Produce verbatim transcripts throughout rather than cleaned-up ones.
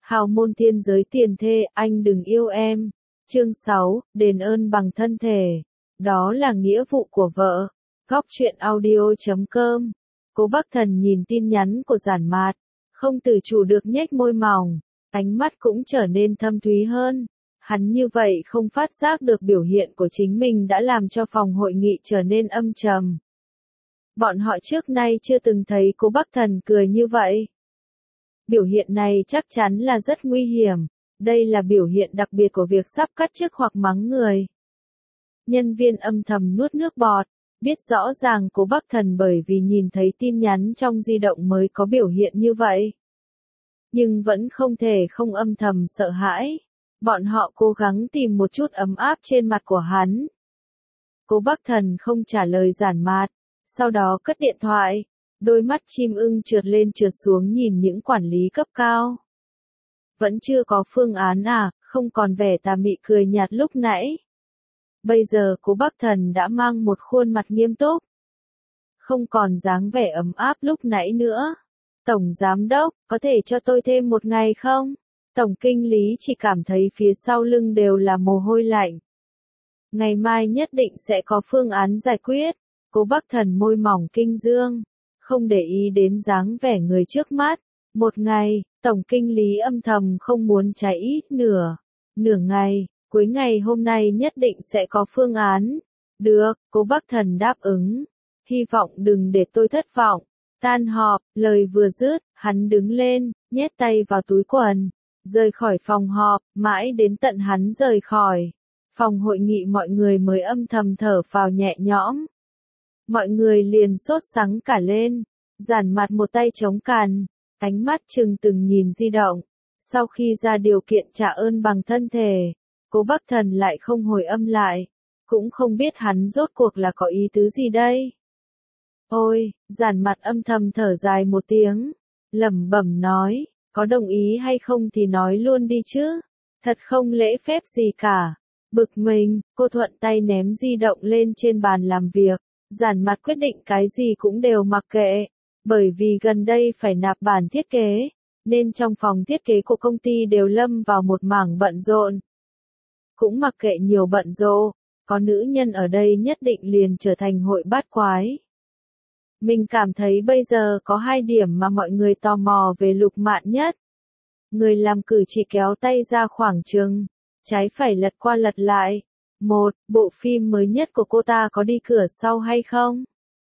Hào môn thiên giới tiền thê, anh đừng yêu em. Chương sáu, đền ơn bằng thân thể. Đó là nghĩa vụ của vợ. Góc truyện audio chấm com. Cố Bắc Thần nhìn tin nhắn của Giản Mạt, không tự chủ được nhếch môi mỏng, ánh mắt cũng trở nên thâm thúy hơn. Hắn như vậy không phát giác được biểu hiện của chính mình đã làm cho phòng hội nghị trở nên âm trầm. Bọn họ trước nay chưa từng thấy Cố Bắc Thần cười như vậy. Biểu hiện này chắc chắn là rất nguy hiểm, đây là biểu hiện đặc biệt của việc sắp cắt chức hoặc mắng người. Nhân viên âm thầm nuốt nước bọt, biết rõ ràng Cố Bắc Thần bởi vì nhìn thấy tin nhắn trong di động mới có biểu hiện như vậy. Nhưng vẫn không thể không âm thầm sợ hãi. Bọn họ cố gắng tìm một chút ấm áp trên mặt của hắn. Cố Bắc Thần không trả lời Giản Mạt, sau đó cất điện thoại, đôi mắt chim ưng trượt lên trượt xuống nhìn những quản lý cấp cao. Vẫn chưa có phương án à, không còn vẻ tà mị cười nhạt lúc nãy. Bây giờ Cố Bắc Thần đã mang một khuôn mặt nghiêm túc. Không còn dáng vẻ ấm áp lúc nãy nữa. Tổng Giám Đốc, có thể cho tôi thêm một ngày không? Tổng Kinh lý chỉ cảm thấy phía sau lưng đều là mồ hôi lạnh. Ngày mai nhất định sẽ có phương án giải quyết. Cố Bắc Thần môi mỏng kinh dương, không để ý đến dáng vẻ người trước mắt. Một ngày, Tổng Kinh lý âm thầm không muốn cháy ít nửa. Nửa ngày, cuối ngày hôm nay nhất định sẽ có phương án. Được, Cố Bắc Thần đáp ứng. Hy vọng đừng để tôi thất vọng. Tan họp, lời vừa dứt, hắn đứng lên, nhét tay vào túi quần, rời khỏi phòng họp, mãi đến tận hắn rời khỏi phòng hội nghị mọi người mới âm thầm thở phào nhẹ nhõm. Mọi người liền sốt sắng cả lên, Giản Mạt một tay chống cằm, ánh mắt trừng từng nhìn di động. Sau khi ra điều kiện trả ơn bằng thân thể, Cố Bắc Thần lại không hồi âm lại, cũng không biết hắn rốt cuộc là có ý tứ gì đây. Ôi, Giản Mạt âm thầm thở dài một tiếng, lẩm bẩm nói, có đồng ý hay không thì nói luôn đi chứ, thật không lễ phép gì cả. Bực mình, cô thuận tay ném di động lên trên bàn làm việc, Giản Mạt quyết định cái gì cũng đều mặc kệ, bởi vì gần đây phải nạp bản thiết kế, nên trong phòng thiết kế của công ty đều lâm vào một mảng bận rộn. Cũng mặc kệ nhiều bận rộn, có nữ nhân ở đây nhất định liền trở thành hội bát quái. Mình cảm thấy bây giờ có hai điểm mà mọi người tò mò về Lục Mạn nhất. Người làm cử chỉ kéo tay ra khoảng trừng, trái phải lật qua lật lại. Một, bộ phim mới nhất của cô ta có đi cửa sau hay không?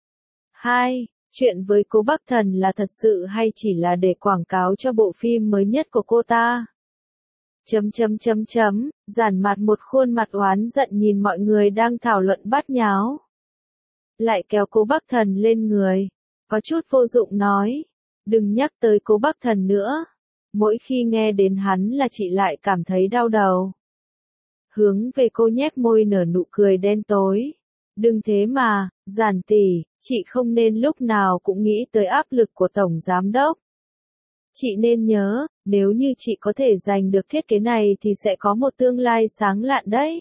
Hai, chuyện với Cố Bắc Thần là thật sự hay chỉ là để quảng cáo cho bộ phim mới nhất của cô ta? Chấm chấm chấm chấm, Giản Mạt một khuôn mặt oán giận nhìn mọi người đang thảo luận bát nháo. Lại kéo Cố Bắc Thần lên người, có chút vô dụng nói, đừng nhắc tới Cố Bắc Thần nữa. Mỗi khi nghe đến hắn là chị lại cảm thấy đau đầu. Hướng về cô nhếch môi nở nụ cười đen tối. Đừng thế mà, Giản tỷ, chị không nên lúc nào cũng nghĩ tới áp lực của Tổng Giám Đốc. Chị nên nhớ, nếu như chị có thể giành được thiết kế này thì sẽ có một tương lai sáng lạn đấy.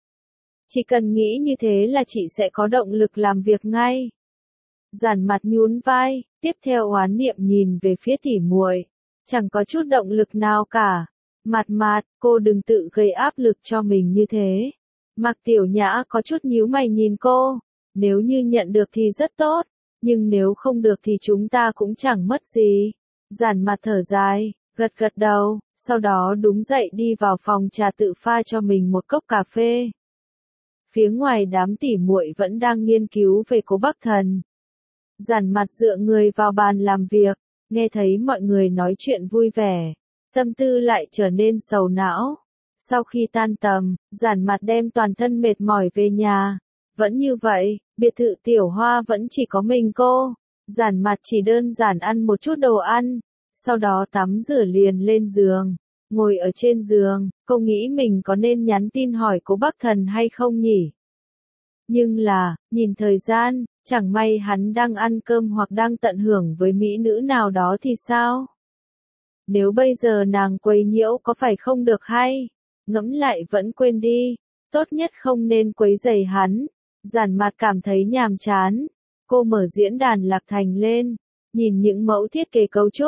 Chỉ cần nghĩ như thế là chị sẽ có động lực làm việc ngay. Giản Mạt nhún vai, tiếp theo oán niệm nhìn về phía tỉ muội, chẳng có chút động lực nào cả. Mạt Mạt, cô đừng tự gây áp lực cho mình như thế. Mạc Tiểu Nhã có chút nhíu mày nhìn cô, nếu như nhận được thì rất tốt, nhưng nếu không được thì chúng ta cũng chẳng mất gì. Giản Mạt thở dài, gật gật đầu, sau đó đúng dậy đi vào phòng trà tự pha cho mình một cốc cà phê. Phía ngoài đám tỉ muội vẫn đang nghiên cứu về Cố Bắc Thần. Giản Mạt dựa người vào bàn làm việc, nghe thấy mọi người nói chuyện vui vẻ, tâm tư lại trở nên sầu não. Sau khi tan tầm, Giản Mạt đem toàn thân mệt mỏi về nhà. Vẫn như vậy, biệt thự Tiểu Hoa vẫn chỉ có mình cô. Giản Mạt chỉ đơn giản ăn một chút đồ ăn, sau đó tắm rửa liền lên giường. Ngồi ở trên giường, cô nghĩ mình có nên nhắn tin hỏi Cố Bắc Thần hay không nhỉ? Nhưng là, nhìn thời gian, chẳng may hắn đang ăn cơm hoặc đang tận hưởng với mỹ nữ nào đó thì sao? Nếu bây giờ nàng quấy nhiễu có phải không được hay? Ngẫm lại vẫn quên đi, tốt nhất không nên quấy rầy hắn. Giản Mạt cảm thấy nhàm chán. Cô mở diễn đàn Lạc Thành lên, nhìn những mẫu thiết kế cấu trúc,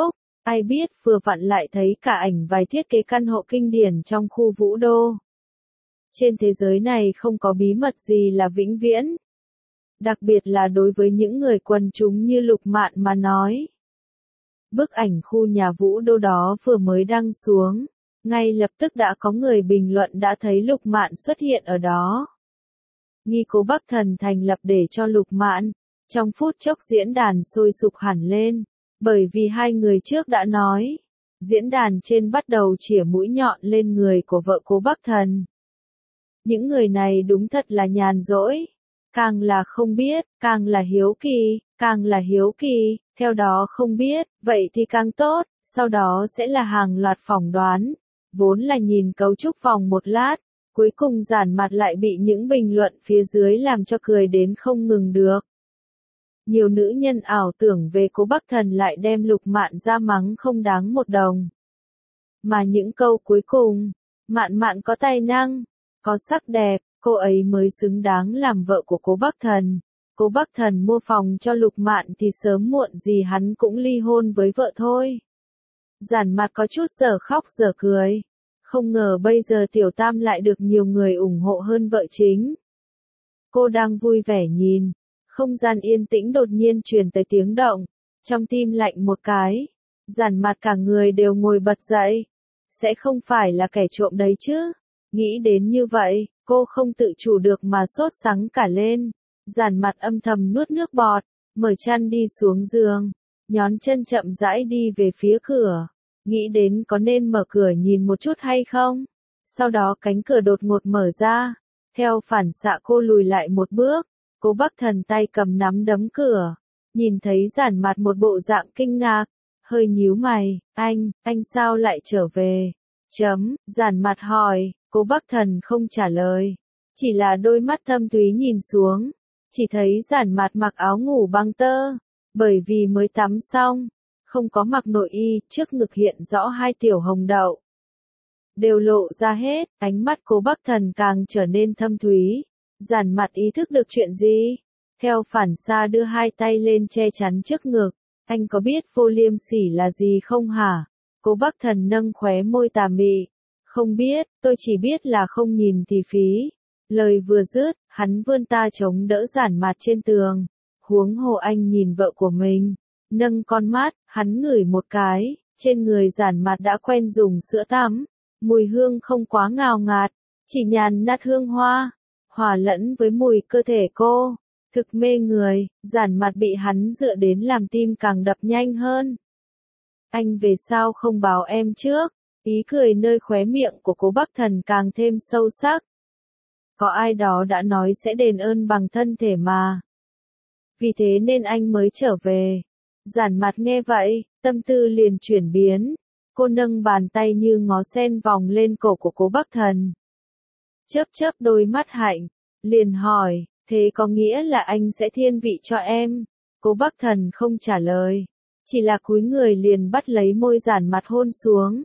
Ai biết vừa vặn lại thấy cả ảnh vài thiết kế căn hộ kinh điển trong khu Vũ Đô. Trên thế giới này không có bí mật gì là vĩnh viễn. Đặc biệt là đối với những người quần chúng như Lục Mạn mà nói. Bức ảnh khu nhà Vũ Đô đó vừa mới đăng xuống, ngay lập tức đã có người bình luận đã thấy Lục Mạn xuất hiện ở đó. Nghi Cố Bắc Thần thành lập để cho Lục Mạn, trong phút chốc diễn đàn sôi sục hẳn lên, bởi vì hai người trước đã nói, diễn đàn trên bắt đầu chĩa mũi nhọn lên người của vợ Cố Bắc Thần. Những người này đúng thật là nhàn rỗi, càng là không biết, càng là hiếu kỳ, càng là hiếu kỳ, theo đó không biết, vậy thì càng tốt, sau đó sẽ là hàng loạt phỏng đoán, vốn là nhìn cấu trúc vòng một lát, cuối cùng giản mặt lại bị những bình luận phía dưới làm cho cười đến không ngừng được. Nhiều nữ nhân ảo tưởng về Cố Bắc Thần lại đem Lục Mạn ra mắng không đáng một đồng. Mà những câu cuối cùng, Mạn Mạn có tài năng, có sắc đẹp, cô ấy mới xứng đáng làm vợ của Cố Bắc Thần. Cố Bắc Thần mua phòng cho Lục Mạn thì sớm muộn gì hắn cũng ly hôn với vợ thôi. Giản mặt có chút giờ khóc giờ cười. Không ngờ bây giờ Tiểu Tam lại được nhiều người ủng hộ hơn vợ chính. Cô đang vui vẻ nhìn. Không gian yên tĩnh đột nhiên truyền tới tiếng động. Trong tim lạnh một cái. Giản mặt cả người đều ngồi bật dậy. Sẽ không phải là kẻ trộm đấy chứ. Nghĩ đến như vậy, cô không tự chủ được mà sốt sắng cả lên. Giản mặt âm thầm nuốt nước bọt, mở chăn đi xuống giường, nhón chân chậm rãi đi về phía cửa, nghĩ đến có nên mở cửa nhìn một chút hay không. Sau đó cánh cửa đột ngột mở ra, theo phản xạ cô lùi lại một bước, Cố Bắc Thần tay cầm nắm đấm cửa, nhìn thấy giản mặt một bộ dạng kinh ngạc, hơi nhíu mày, anh, anh sao lại trở về? Chấm, giản mặt hỏi, Cố Bắc Thần không trả lời, chỉ là đôi mắt thâm thúy nhìn xuống. Chỉ thấy giản mặt mặc áo ngủ băng tơ, bởi vì mới tắm xong, không có mặc nội y, trước ngực hiện rõ hai tiểu hồng đậu. Đều lộ ra hết, ánh mắt Cố Bắc Thần càng trở nên thâm thúy. Giản mặt ý thức được chuyện gì? Theo phản xạ đưa hai tay lên che chắn trước ngực. Anh có biết vô liêm sỉ là gì không hả? Cố Bắc Thần nâng khóe môi tà mị. Không biết, tôi chỉ biết là không nhìn thì phí. Lời vừa dứt, hắn vươn ta chống đỡ giản mặt trên tường. Huống hồ anh nhìn vợ của mình. Nâng con mắt, hắn ngửi một cái, trên người giản mặt đã quen dùng sữa tắm. Mùi hương không quá ngào ngạt, chỉ nhàn nhạt hương hoa, hòa lẫn với mùi cơ thể cô. Thực mê người, giản mặt bị hắn dựa đến làm tim càng đập nhanh hơn. Anh về sao không báo em trước? Ý cười nơi khóe miệng của Cố Bắc Thần càng thêm sâu sắc. Có ai đó đã nói sẽ đền ơn bằng thân thể mà. Vì thế nên anh mới trở về. Giản mặt nghe vậy, tâm tư liền chuyển biến. Cô nâng bàn tay như ngó sen vòng lên cổ của Cố Bắc Thần. Chớp chớp đôi mắt hạnh, liền hỏi, thế có nghĩa là anh sẽ thiên vị cho em? Cố Bắc Thần không trả lời, chỉ là cúi người liền bắt lấy môi giản mặt hôn xuống.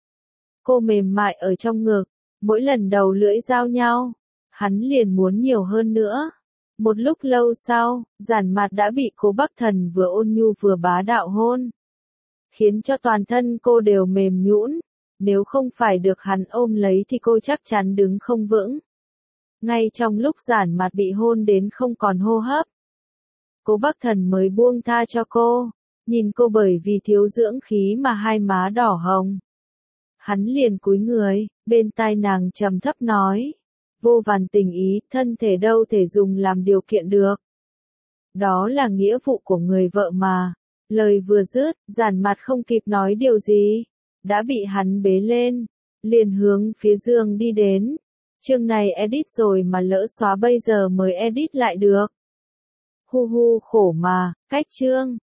Cô mềm mại ở trong ngực, mỗi lần đầu lưỡi giao nhau, hắn liền muốn nhiều hơn nữa. Một lúc lâu sau, giản mặt đã bị Cố Bắc Thần vừa ôn nhu vừa bá đạo hôn, khiến cho toàn thân cô đều mềm nhũn. Nếu không phải được hắn ôm lấy thì cô chắc chắn đứng không vững. Ngay trong lúc giản mặt bị hôn đến không còn hô hấp, Cố Bắc Thần mới buông tha cho cô. Nhìn cô bởi vì thiếu dưỡng khí mà hai má đỏ hồng, hắn liền cúi người, bên tai nàng trầm thấp nói, vô vàn tình ý, thân thể đâu thể dùng làm điều kiện được. Đó là nghĩa vụ của người vợ mà. Lời vừa dứt, giản mặt không kịp nói điều gì, đã bị hắn bế lên, liền hướng phía giường đi đến. Chương này edit rồi mà lỡ xóa bây giờ mới edit lại được. Hu hu khổ mà, cách chương.